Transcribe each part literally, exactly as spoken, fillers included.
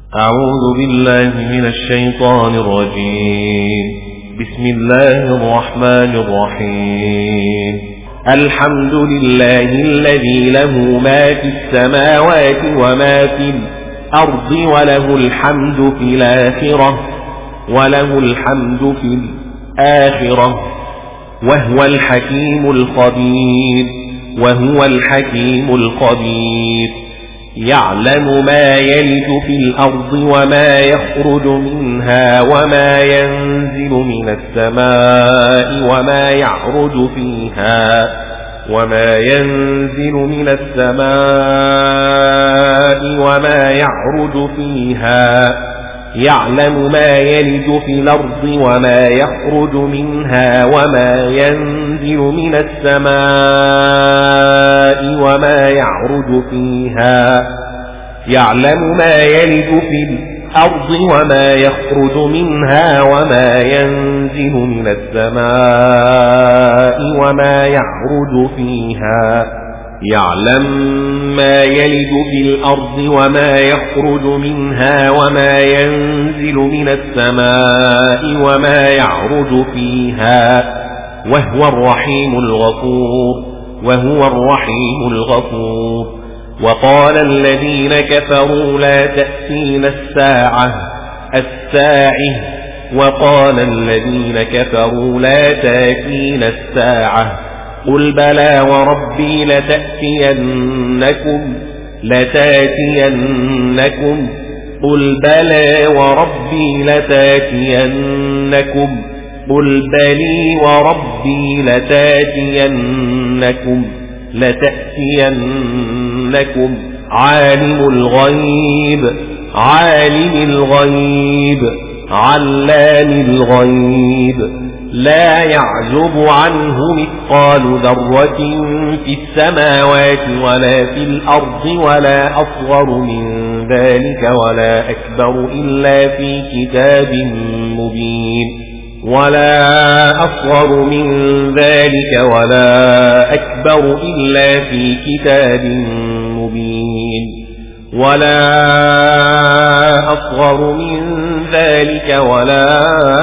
أعوذ بالله من الشيطان الرجيم. بسم الله الرحمن الرحيم. الحمد لله الذي له ما في السماوات وما في الأرض وله الحمد في الآخرة وله الحمد في الآخرة وهو الحكيم الخبير وهو الحكيم الخبير. يعلم ما يلج في الأرض وما يخرج منها وما ينزل من السماء وما يعرج فيها وما ينزل من السماء وما يعرج فيها. يعلم ما يلج في الأرض وما يخرج منها وما ينزل من السماء وما يعرج فيها. يعلم ما يلج في الأرض وما يخرج منها وما ينزل من السماء وما يعرج فيها. يعلم ما يلج في الأرض وما يخرج منها وما ينزل من السماء وما يعرج فيها وهو الرحيم الغفور وهو الرحيم الغفور. وقال الذين كفروا لا تأتينا الساعة الساعة وقال الذين كفروا لا تأتينا الساعة قل بلى وربي لتأتينكم لتأتينكم قل بلى وربي لتأتينكم قل بلي وربي لتأتينكم لتأتينكم عالم الغيب عالم الغيب علام الغيب. لا يعزب عنه مثقال ذرة في السماوات ولا في الأرض ولا أصغر من ذلك ولا أكبر إلا في كتاب مبين ولا أصغر من ذلك ولا أكبر إلا في كتاب مبين ولا أصغر من ذلك ولا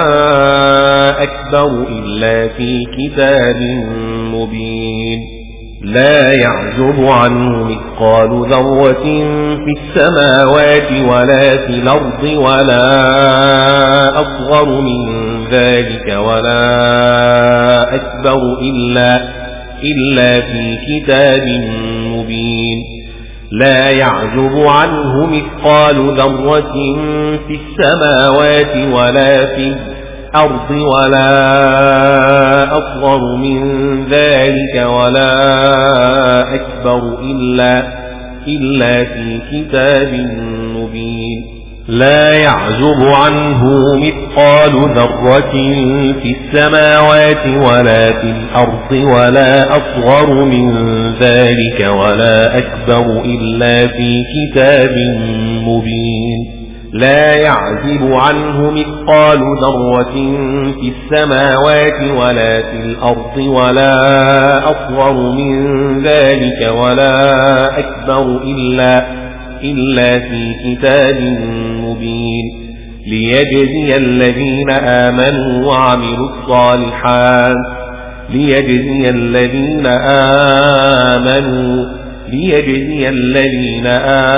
أكبر إلا في كتاب مبين. لا يعزب عنه مثقال ذرة في السماوات ولا في الأرض ولا أصغر من ذلك ولا أكبر إلا إلا في كتاب مبين. لا يعزب عنه مثقال ذرة في السماوات ولا في الأرض ولا أصغر من ذلك ولا أكبر إلا إلا في كتاب مبين. لا يعزب عنه مثقال ذرة في السماوات ولا في الأرض ولا أصغر من ذلك ولا أكبر إلا في كتاب مبين. لا يعزب عنه مثقال ذرة في السماوات ولا في الأرض ولا أصغر من ذلك ولا أكبر إلا إلا في كتاب مبين. ليجزي الذين آمنوا وعملوا الصالحات ليجزي الذين آمنوا ليجزي الذين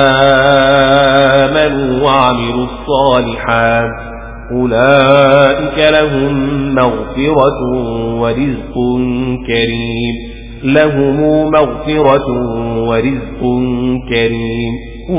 آمنوا وعملوا الصالحات أولئك لهم مغفرة ورزق كريم لهم مغفرة ورزق كريم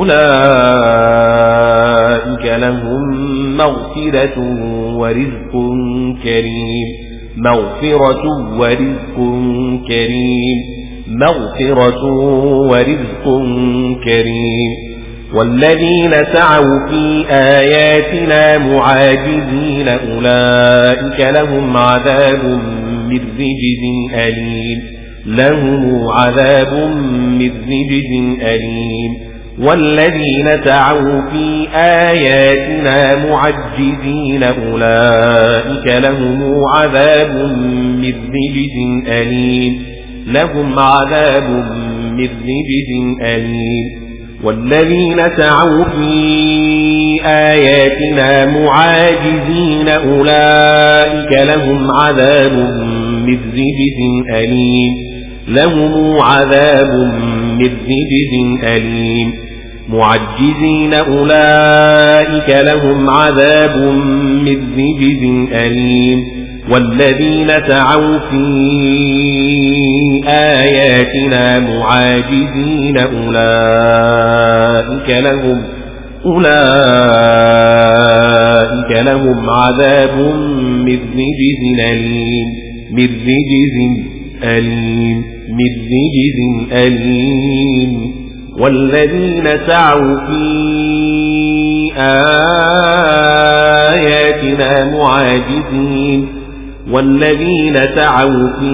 أولئك لهم مغفرة ورزق كريم مغفرة ورزق كريم مغفرة ورزق كريم. والذين سعوا في آياتنا معاجزين أولئك لهم عذاب من رجز أليم لهم عذاب من رجز أليم. والذين سعوا في آياتنا معجزين أولئك لهم عذاب من رجز أليم لهم عذاب من رجز أليم. والذين سعوا في آياتنا معاجزين أولئك لهم عذاب من رجز أليم لهم عذاب من رجز أليم معجزين أولئك لهم عذاب من رجز أليم والذين سعوا في آياتنا معاجزين أولئك لهم أولئك لهم عذاب من رجز أليم من رجز أليم من رجز أليم والذين سعوا في آياتنا معاجزين والذين سعوا في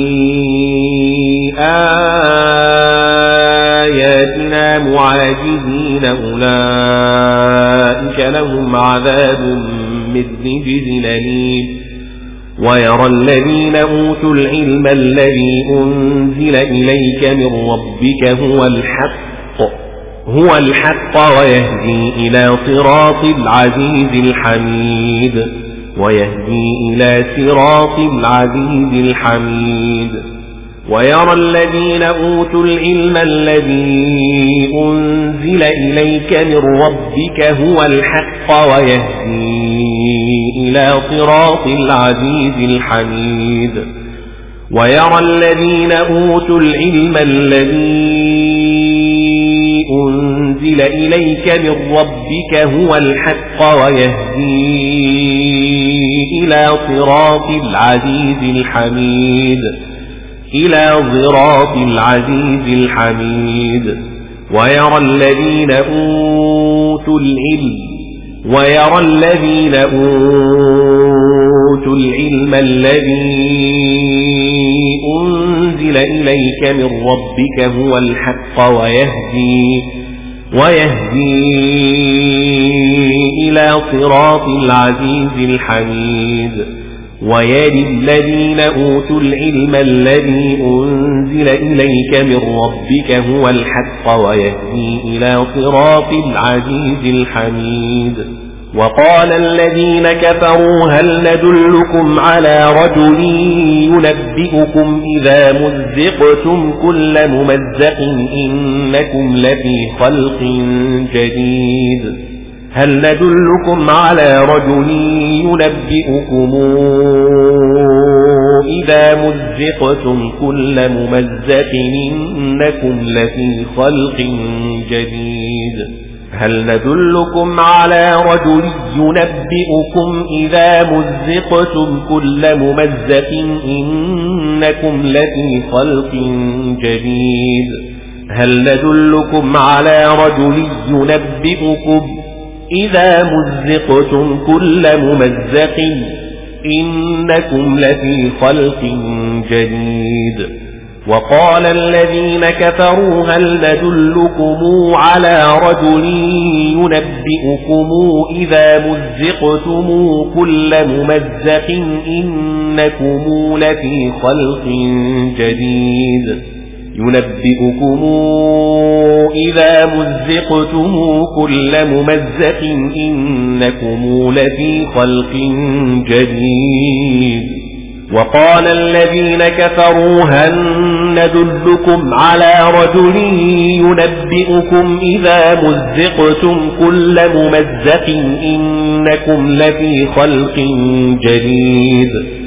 آياتنا معاجزين أولئك لهم عذاب من رجز أليم ويرى الذين أوتوا العلم الذي أنزل إليك من ربك هو الحق هو الحق ويهدي إلى صراط العزيز الحميد ويهدي إلى صراط العزيز الحميد ويرى الذين أوتوا العلم الذي أنزل إليك من ربك هو الحق ويهدي إلى صراط العزيز الحميد ويرى الذين أوتوا العلم الذي أنزل إليك من ربك هو الحق ويهدي إلى صراط العزيز الحميد إلى صراط العزيز الحميد ويرى الذين أوتوا العلم ويرى الذين أوتوا العلم الذي أنزل إليك من ربك هو الحق ويهدي ويهدي إلى صراط العزيز الحميد ويرى الذين أوتوا العلم الذي أنزل إليك من ربك هو الحق ويهدي إلى صراط العزيز الحميد وقال الذين كفروا هل ندلكم على رجل ينبئكم إذا مزقتم كل ممزق إنكم لفي خلق جديد هل ندلكم على رجل ينبئكم إذا مزقتم كل ممزق إنكم لفي خلق جديد هل ندلكم على رجل ينبئكم إذا مزقتم كل ممزق إنكم لفي خلق جديد هل ندلكم على رجل ينبئكم إذا مزقتم كل ممزق إنكم لفي خلق جديد وقال الذين كفروا هل ندلكم على رجل ينبئكم إذا مزقتم كل ممزق إنكم لفي خلق جديد ينبئكم إذا مزقتم كل ممزق إنكم لفي خلق جديد وقال الذين كفروا هل ندلكم على رجل ينبئكم إذا مزقتم كل ممزق إنكم لفي خلق جديد